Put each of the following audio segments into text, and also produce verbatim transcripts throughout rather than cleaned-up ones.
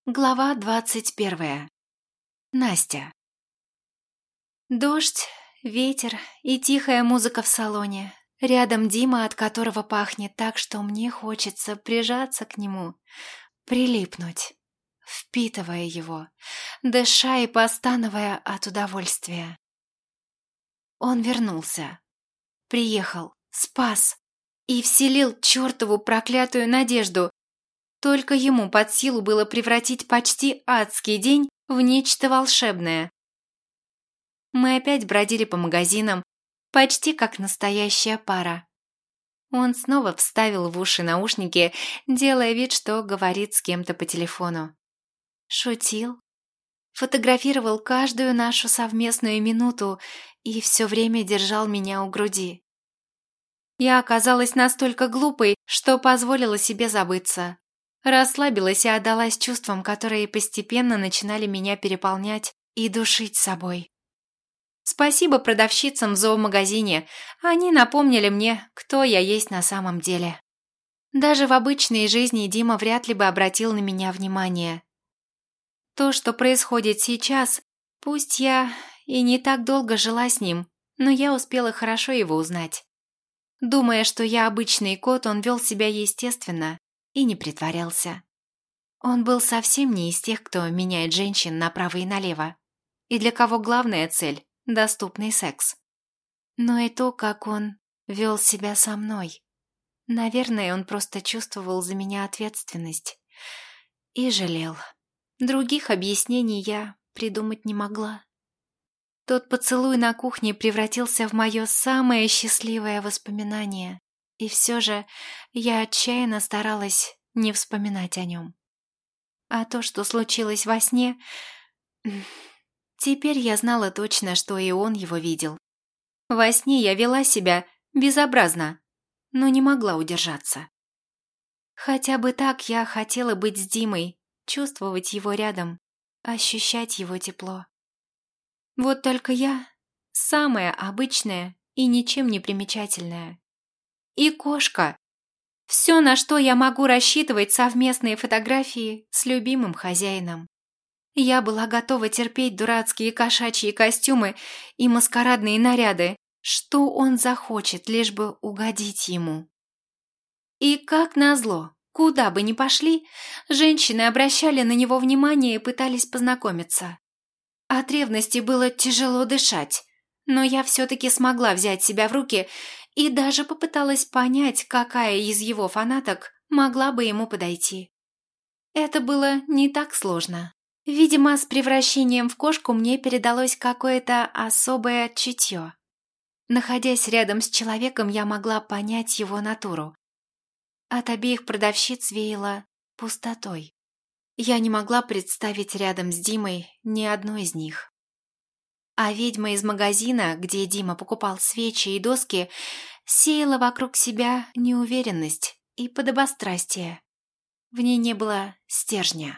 Глава двадцать первая. Настя. Дождь, ветер и тихая музыка в салоне. Рядом Дима, от которого пахнет так, что мне хочется прижаться к нему, прилипнуть, впитывая его, дыша и постановая от удовольствия. Он вернулся, приехал, спас и вселил чертову проклятую надежду. Только ему под силу было превратить почти адский день в нечто волшебное. Мы опять бродили по магазинам, почти как настоящая пара. Он снова вставил в уши наушники, делая вид, что говорит с кем-то по телефону. Шутил, фотографировал каждую нашу совместную минуту и все время держал меня у груди. Я оказалась настолько глупой, что позволила себе забыться. Расслабилась и отдалась чувствам, которые постепенно начинали меня переполнять и душить собой. Спасибо продавщицам в зоомагазине, они напомнили мне, кто я есть на самом деле. Даже в обычной жизни Дима вряд ли бы обратил на меня внимание. То, что происходит сейчас, пусть я и не так долго жила с ним, но я успела хорошо его узнать. Думая, что я обычный кот, он вел себя естественно и не притворялся. Он был совсем не из тех, кто меняет женщин направо и налево, и для кого главная цель – доступный секс. Но и то, как он вел себя со мной. Наверное, он просто чувствовал за меня ответственность и жалел. Других объяснений я придумать не могла. Тот поцелуй на кухне превратился в мое самое счастливое воспоминание. И все же я отчаянно старалась не вспоминать о нем. А то, что случилось во сне... Теперь я знала точно, что и он его видел. Во сне я вела себя безобразно, но не могла удержаться. Хотя бы так я хотела быть с Димой, чувствовать его рядом, ощущать его тепло. Вот только я самая обычная и ничем не примечательная. И кошка. Все, на что я могу рассчитывать, совместные фотографии с любимым хозяином. Я была готова терпеть дурацкие кошачьи костюмы и маскарадные наряды, что он захочет, лишь бы угодить ему. И как назло, куда бы ни пошли, женщины обращали на него внимание и пытались познакомиться. От ревности было тяжело дышать, но я все-таки смогла взять себя в руки и даже попыталась понять, какая из его фанаток могла бы ему подойти. Это было не так сложно. Видимо, с превращением в кошку мне передалось какое-то особое чутье. Находясь рядом с человеком, я могла понять его натуру. От обеих продавщиц веяло пустотой. Я не могла представить рядом с Димой ни одной из них. А ведьма из магазина, где Дима покупал свечи и доски, сеяла вокруг себя неуверенность и подобострастие. В ней не было стержня.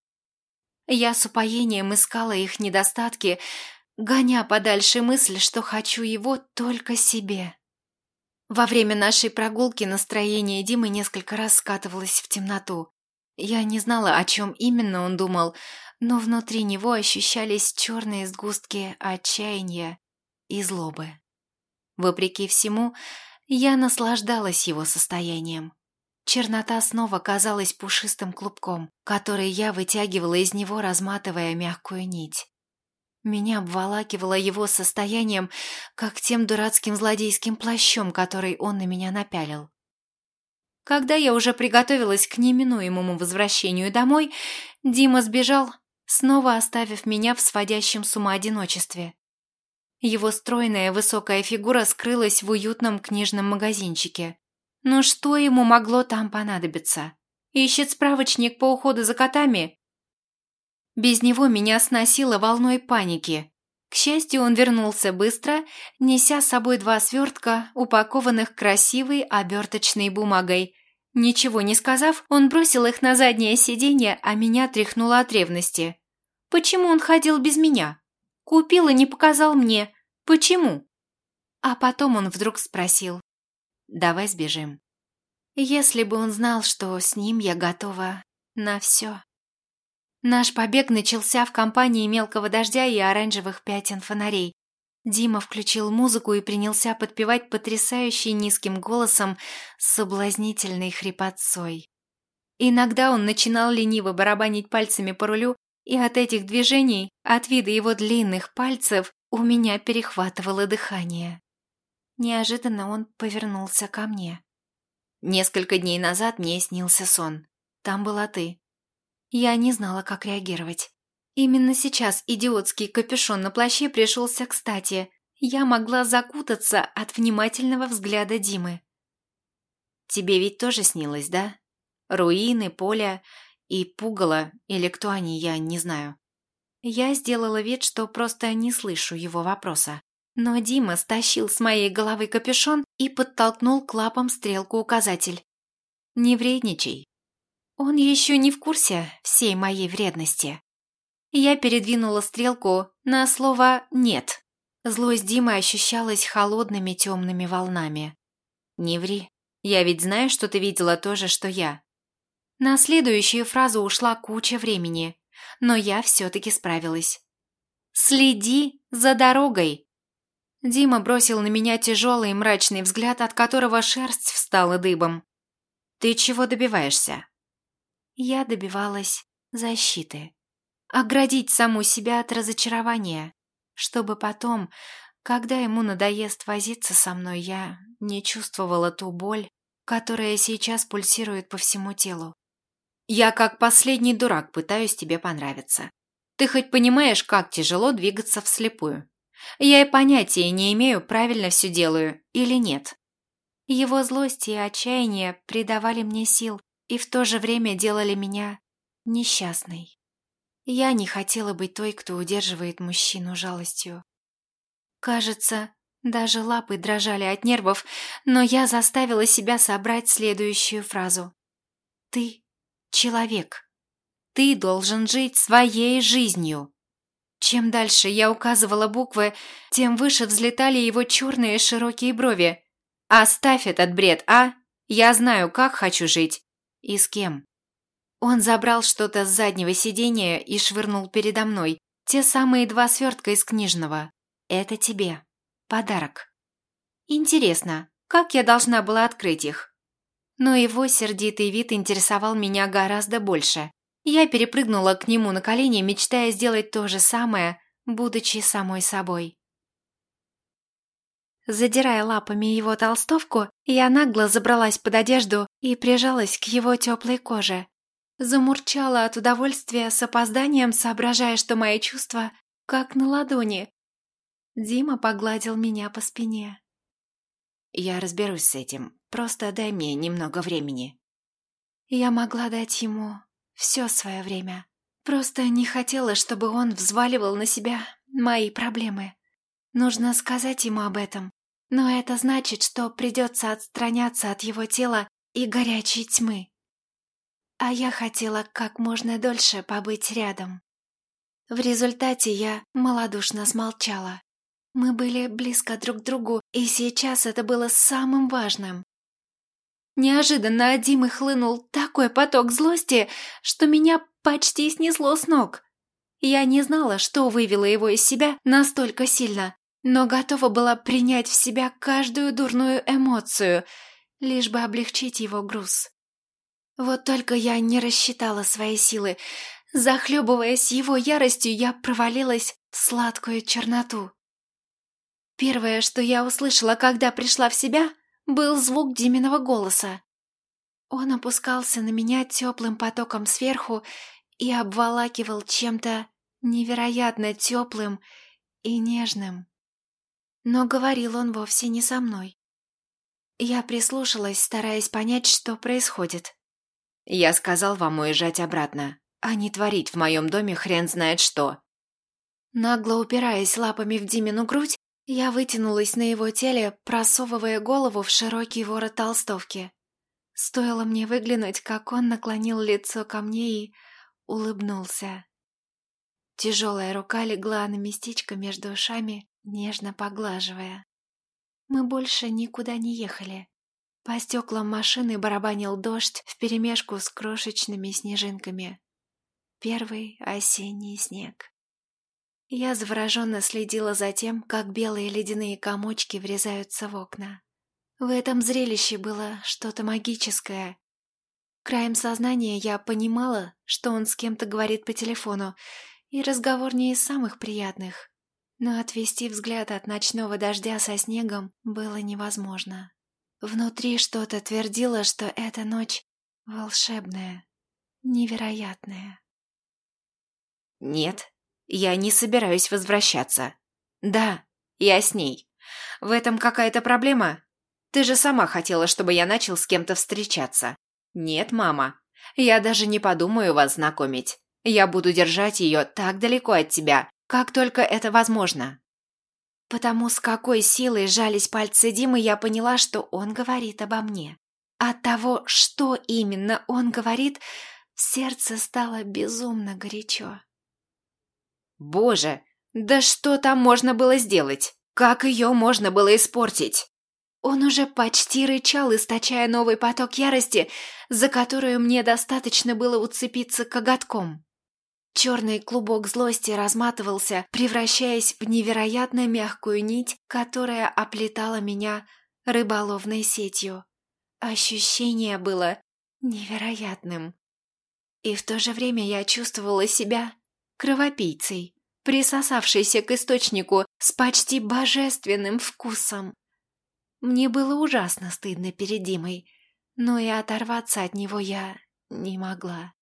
Я с упоением искала их недостатки, гоня подальше мысль, что хочу его только себе. Во время нашей прогулки настроение Димы несколько раз скатывалось в темноту. Я не знала, о чем именно он думал, но внутри него ощущались черные сгустки отчаяния и злобы. Вопреки всему, я наслаждалась его состоянием. Чернота снова казалась пушистым клубком, который я вытягивала из него, разматывая мягкую нить. Меня обволакивало его состоянием, как тем дурацким злодейским плащом, который он на меня напялил. Когда я уже приготовилась к неминуемому возвращению домой, Дима сбежал, снова оставив меня в сводящем с ума одиночестве. Его стройная высокая фигура скрылась в уютном книжном магазинчике. Но что ему могло там понадобиться? Ищет справочник по уходу за котами? Без него меня сносило волной паники. К счастью, он вернулся быстро, неся с собой два свертка, упакованных красивой оберточной бумагой. Ничего не сказав, он бросил их на заднее сиденье, а меня тряхнуло от ревности. Почему он ходил без меня? Купил и не показал мне. Почему? А потом он вдруг спросил: «Давай сбежим». Если бы он знал, что с ним я готова на все. Наш побег начался в компании мелкого дождя и оранжевых пятен фонарей. Дима включил музыку и принялся подпевать потрясающе низким голосом с соблазнительной хрипотцой. Иногда он начинал лениво барабанить пальцами по рулю, и от этих движений, от вида его длинных пальцев, у меня перехватывало дыхание. Неожиданно он повернулся ко мне. Несколько дней назад мне снился сон. Там была ты. Я не знала, как реагировать. Именно сейчас идиотский капюшон на плаще пришелся кстати. Я могла закутаться от внимательного взгляда Димы. Тебе ведь тоже снилось, да? Руины, поле и пугало, или кто они, я не знаю. Я сделала вид, что просто не слышу его вопроса. Но Дима стащил с моей головы капюшон и подтолкнул к лапам стрелку-указатель. Не вредничай. Он еще не в курсе всей моей вредности. Я передвинула стрелку на слово «нет». Злость Димы ощущалась холодными темными волнами. Не ври. Я ведь знаю, что ты видела то же, что я. На следующую фразу ушла куча времени, но я все-таки справилась. «Следи за дорогой!» Дима бросил на меня тяжелый и мрачный взгляд, от которого шерсть встала дыбом. «Ты чего добиваешься?» Я добивалась защиты. Оградить саму себя от разочарования, чтобы потом, когда ему надоест возиться со мной, я не чувствовала ту боль, которая сейчас пульсирует по всему телу. Я как последний дурак пытаюсь тебе понравиться. Ты хоть понимаешь, как тяжело двигаться вслепую? Я и понятия не имею, правильно все делаю или нет. Его злость и отчаяние придавали мне сил и в то же время делали меня несчастной. Я не хотела быть той, кто удерживает мужчину жалостью. Кажется, даже лапы дрожали от нервов, но я заставила себя собрать следующую фразу. Ты — человек. Ты должен жить своей жизнью. Чем дальше я указывала буквы, тем выше взлетали его черные широкие брови. «Оставь этот бред, а? Я знаю, как хочу жить. И с кем?» Он забрал что-то с заднего сиденья и швырнул передо мной. Те самые два свертка из книжного. «Это тебе. Подарок». Интересно, как я должна была открыть их? Но его сердитый вид интересовал меня гораздо больше. Я перепрыгнула к нему на колени, мечтая сделать то же самое, будучи самой собой. Задирая лапами его толстовку, я нагло забралась под одежду и прижалась к его теплой коже. Замурчала от удовольствия с опозданием, соображая, что мои чувства как на ладони. Дима погладил меня по спине. «Я разберусь с этим, просто дай мне немного времени». Я могла дать ему все свое время. Просто не хотела, чтобы он взваливал на себя мои проблемы. Нужно сказать ему об этом, но это значит, что придется отстраняться от его тела и горячей тьмы. А я хотела как можно дольше побыть рядом. В результате я малодушно смолчала. Мы были близко друг к другу, и сейчас это было самым важным. Неожиданно от Димы хлынул такой поток злости, что меня почти снесло с ног. Я не знала, что вывело его из себя настолько сильно, но готова была принять в себя каждую дурную эмоцию, лишь бы облегчить его груз. Вот только я не рассчитала свои силы. Захлебываясь его яростью, я провалилась в сладкую черноту. Первое, что я услышала, когда пришла в себя, был звук Диминого голоса. Он опускался на меня теплым потоком сверху и обволакивал чем-то невероятно теплым и нежным. Но говорил он вовсе не со мной. Я прислушалась, стараясь понять, что происходит. «Я сказал вам уезжать обратно, а не творить в моем доме хрен знает что». Нагло упираясь лапами в Димину грудь, я вытянулась на его теле, просовывая голову в широкий ворот толстовки. Стоило мне выглянуть, как он наклонил лицо ко мне и улыбнулся. Тяжелая рука легла на местечко между ушами, нежно поглаживая. Мы больше никуда не ехали. По стеклам машины барабанил дождь вперемешку с крошечными снежинками. первый осенний снег. Я завороженно следила за тем, как белые ледяные комочки врезаются в окна. В этом зрелище было что-то магическое. Краем сознания я понимала, что он с кем-то говорит по телефону, и разговор не из самых приятных. Но отвести взгляд от ночного дождя со снегом было невозможно. Внутри что-то твердило, что эта ночь волшебная, невероятная. Нет, я не собираюсь возвращаться. Да, я с ней. В этом какая-то проблема? Ты же сама хотела, чтобы я начал с кем-то встречаться. Нет, мама, я даже не подумаю вас знакомить. Я буду держать ее так далеко от тебя, как только это возможно. Потому с какой силой сжались пальцы Димы, я поняла, что он говорит обо мне. От того, что именно он говорит, в сердце стало безумно горячо. Боже, да что там можно было сделать? Как ее можно было испортить? Он уже почти рычал, источая новый поток ярости, за которую мне достаточно было уцепиться коготком. Черный клубок злости разматывался, превращаясь в невероятно мягкую нить, которая оплетала меня рыболовной сетью. Ощущение было невероятным. И в то же время я чувствовала себя кровопийцей, присосавшейся к источнику с почти божественным вкусом. Мне было ужасно стыдно перед Димой, но и оторваться от него я не могла.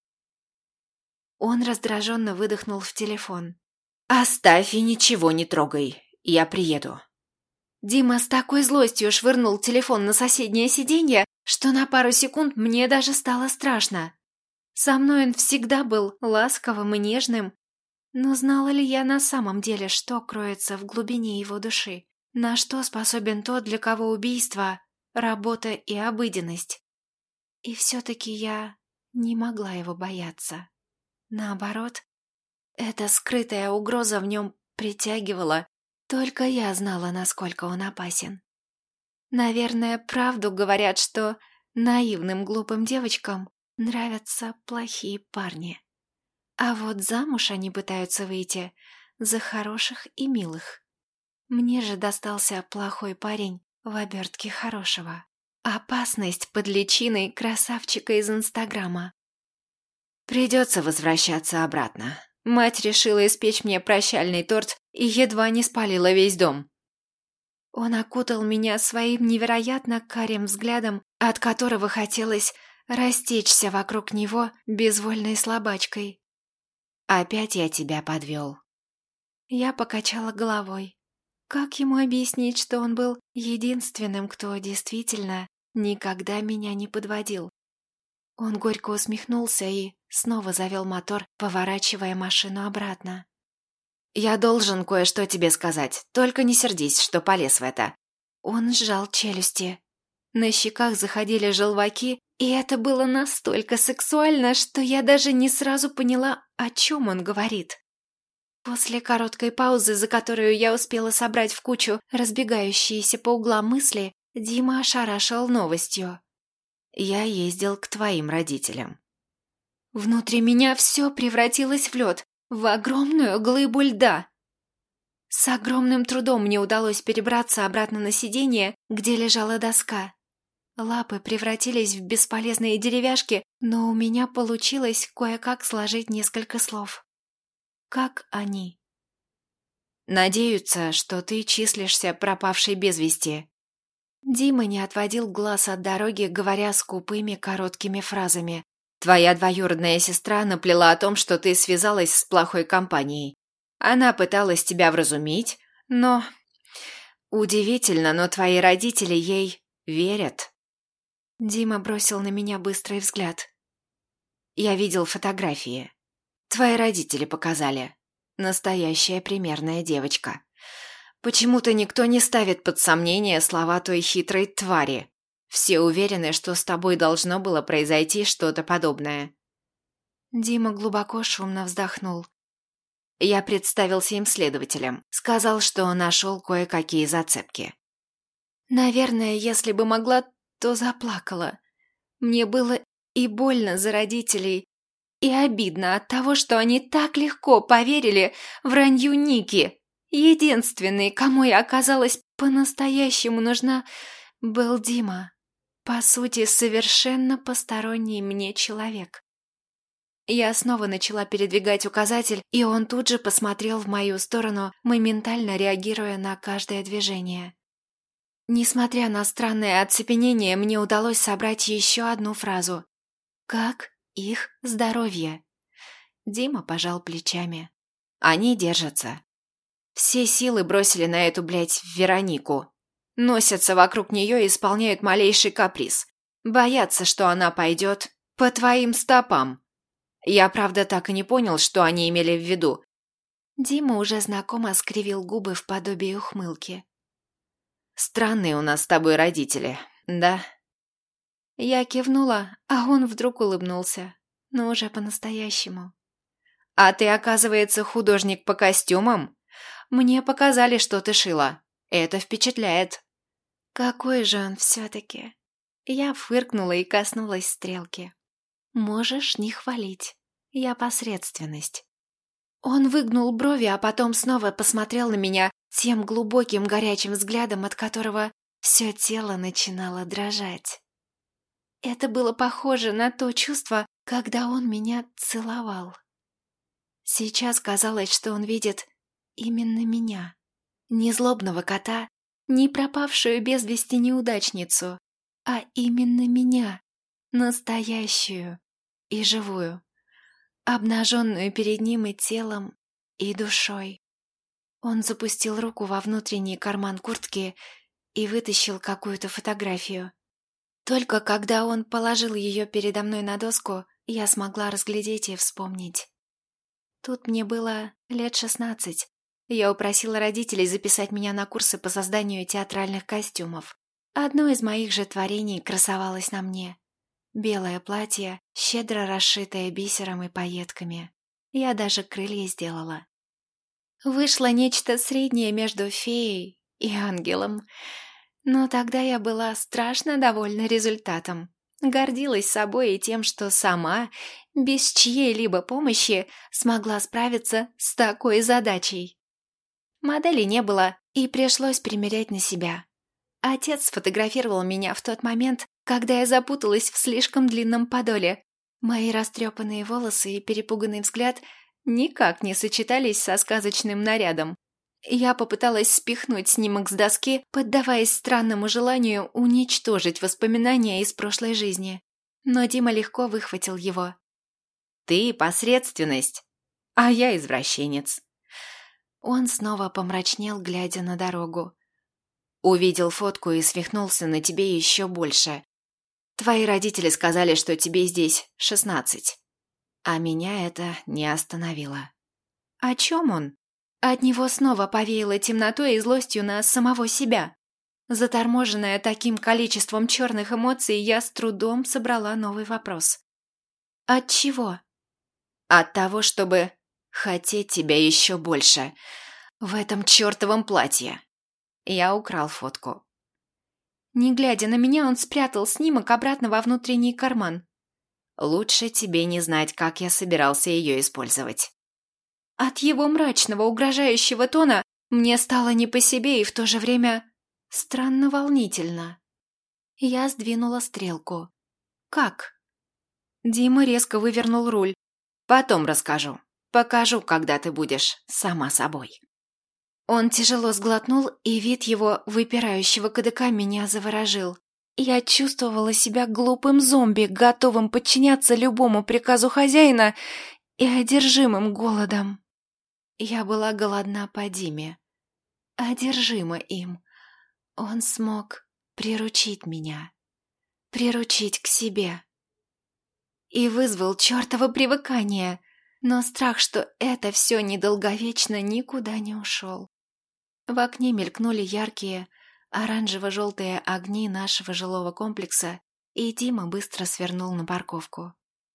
Он раздраженно выдохнул в телефон. «Оставь и ничего не трогай, я приеду». Дима с такой злостью швырнул телефон на соседнее сиденье, что на пару секунд мне даже стало страшно. Со мной он всегда был ласковым и нежным, но знала ли я на самом деле, что кроется в глубине его души? На что способен тот, для кого убийство, работа и обыденность? И все-таки я не могла его бояться. Наоборот, эта скрытая угроза в нем притягивала, только я знала, насколько он опасен. Наверное, правду говорят, что наивным глупым девочкам нравятся плохие парни. А вот замуж они пытаются выйти за хороших и милых. Мне же достался плохой парень в обертке хорошего. Опасность под личиной красавчика из Инстаграма. Придется возвращаться обратно. Мать решила испечь мне прощальный торт и едва не спалила весь дом. Он окутал меня своим невероятно карим взглядом, от которого хотелось растечься вокруг него безвольной слабачкой. Опять я тебя подвел. Я покачала головой. Как ему объяснить, что он был единственным, кто действительно никогда меня не подводил? Он горько усмехнулся и снова завел мотор, поворачивая машину обратно. «Я должен кое-что тебе сказать, только не сердись, что полез в это». Он сжал челюсти. На щеках заходили желваки, и это было настолько сексуально, что я даже не сразу поняла, о чем он говорит. После короткой паузы, за которую я успела собрать в кучу разбегающиеся по углам мысли, Дима ошарашил новостью. «Я ездил к твоим родителям». Внутри меня все превратилось в лед, в огромную глыбу льда. С огромным трудом мне удалось перебраться обратно на сиденье, где лежала доска. Лапы превратились в бесполезные деревяшки, но у меня получилось кое-как сложить несколько слов. Как они? «Надеются, что ты числишься пропавшей без вести». Дима не отводил глаз от дороги, говоря скупыми короткими фразами. «Твоя двоюродная сестра наплела о том, что ты связалась с плохой компанией. Она пыталась тебя вразумить, но... Удивительно, но твои родители ей верят». Дима бросил на меня быстрый взгляд. «Я видел фотографии. Твои родители показали. Настоящая примерная девочка. Почему-то никто не ставит под сомнение слова той хитрой твари. Все уверены, что с тобой должно было произойти что-то подобное». Дима глубоко шумно вздохнул. Я представился им следователем. Сказал, что нашел кое-какие зацепки. Наверное, если бы могла, то заплакала. Мне было и больно за родителей, И обидно от того, что они так легко поверили вранью Ники. Единственный, кому я оказалась по-настоящему нужна, был Дима. По сути, совершенно посторонний мне человек. Я снова начала передвигать указатель, и он тут же посмотрел в мою сторону, моментально реагируя на каждое движение. Несмотря на странное оцепенение, мне удалось собрать еще одну фразу. «Как их здоровье?» Дима пожал плечами. «Они держатся. Все силы бросили на эту, блядь, Веронику. Носятся вокруг нее и исполняют малейший каприз. Боятся, что она пойдет по твоим стопам. Я, правда, так и не понял, что они имели в виду». Дима уже знакомо скривил губы в подобии ухмылки. «Странные у нас с тобой родители, да?» Я кивнула, а он вдруг улыбнулся, но уже по-настоящему. «А ты, оказывается, художник по костюмам? Мне показали, что ты шила. Это впечатляет». «Какой же он все-таки?» Я фыркнула и коснулась стрелки. «Можешь не хвалить. Я посредственность». Он выгнул брови, а потом снова посмотрел на меня тем глубоким горячим взглядом, от которого все тело начинало дрожать. Это было похоже на то чувство, когда он меня целовал. Сейчас казалось, что он видит именно меня. Не злобного кота, не пропавшую без вести неудачницу, а именно меня, настоящую и живую, обнаженную перед ним и телом, и душой. Он запустил руку во внутренний карман куртки и вытащил какую-то фотографию. Только когда он положил ее передо мной на доску, я смогла разглядеть и вспомнить. Тут мне было лет шестнадцать. Я упросила родителей записать меня на курсы по созданию театральных костюмов. Одно из моих же творений красовалось на мне. Белое платье, щедро расшитое бисером и пайетками. Я даже крылья сделала. Вышло нечто среднее между феей и ангелом. Но тогда я была страшно довольна результатом. Гордилась собой и тем, что сама, без чьей-либо помощи, смогла справиться с такой задачей. Модели не было, и пришлось примерять на себя. Отец сфотографировал меня в тот момент, когда я запуталась в слишком длинном подоле. Мои растрепанные волосы и перепуганный взгляд никак не сочетались со сказочным нарядом. Я попыталась спихнуть снимок с доски, поддаваясь странному желанию уничтожить воспоминания из прошлой жизни. Но Дима легко выхватил его. «Ты посредственность, а я извращенец». Он снова помрачнел, глядя на дорогу. «Увидел фотку и свихнулся на тебе еще больше. Твои родители сказали, что тебе здесь шестнадцать. А меня это не остановило». «О чем он?» От него снова повеяло темнотой и злостью на самого себя. Заторможенная таким количеством черных эмоций, я с трудом собрала новый вопрос. От чего? От того, чтобы хотеть тебя еще больше. В этом чертовом платье. Я украл фотку. Не глядя на меня, он спрятал снимок обратно во внутренний карман. Лучше тебе не знать, как я собирался ее использовать. От его мрачного, угрожающего тона мне стало не по себе и в то же время странно волнительно. Я сдвинула стрелку. «Как?» Дима резко вывернул руль. «Потом расскажу. Покажу, когда ты будешь сама собой». Он тяжело сглотнул, и вид его выпирающего кадыка меня заворожил. Я чувствовала себя глупым зомби, готовым подчиняться любому приказу хозяина и одержимым голодом. Я была голодна по Диме, одержима им. Он смог приручить меня, приручить к себе. И вызвал чертово привыкание, но страх, что это все недолговечно, никуда не ушел. В окне мелькнули яркие оранжево-желтые огни нашего жилого комплекса, и Дима быстро свернул на парковку.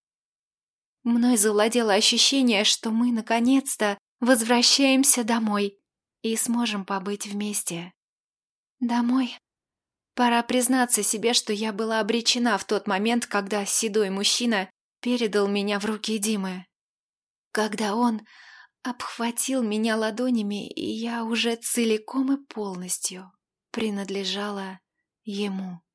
Мной завладело ощущение, что мы, наконец-то, возвращаемся домой и сможем побыть вместе. Домой. Пора признаться себе, что я была обречена в тот момент, когда седой мужчина передал меня в руки Димы. Когда он обхватил меня ладонями, и я уже целиком и полностью принадлежала ему.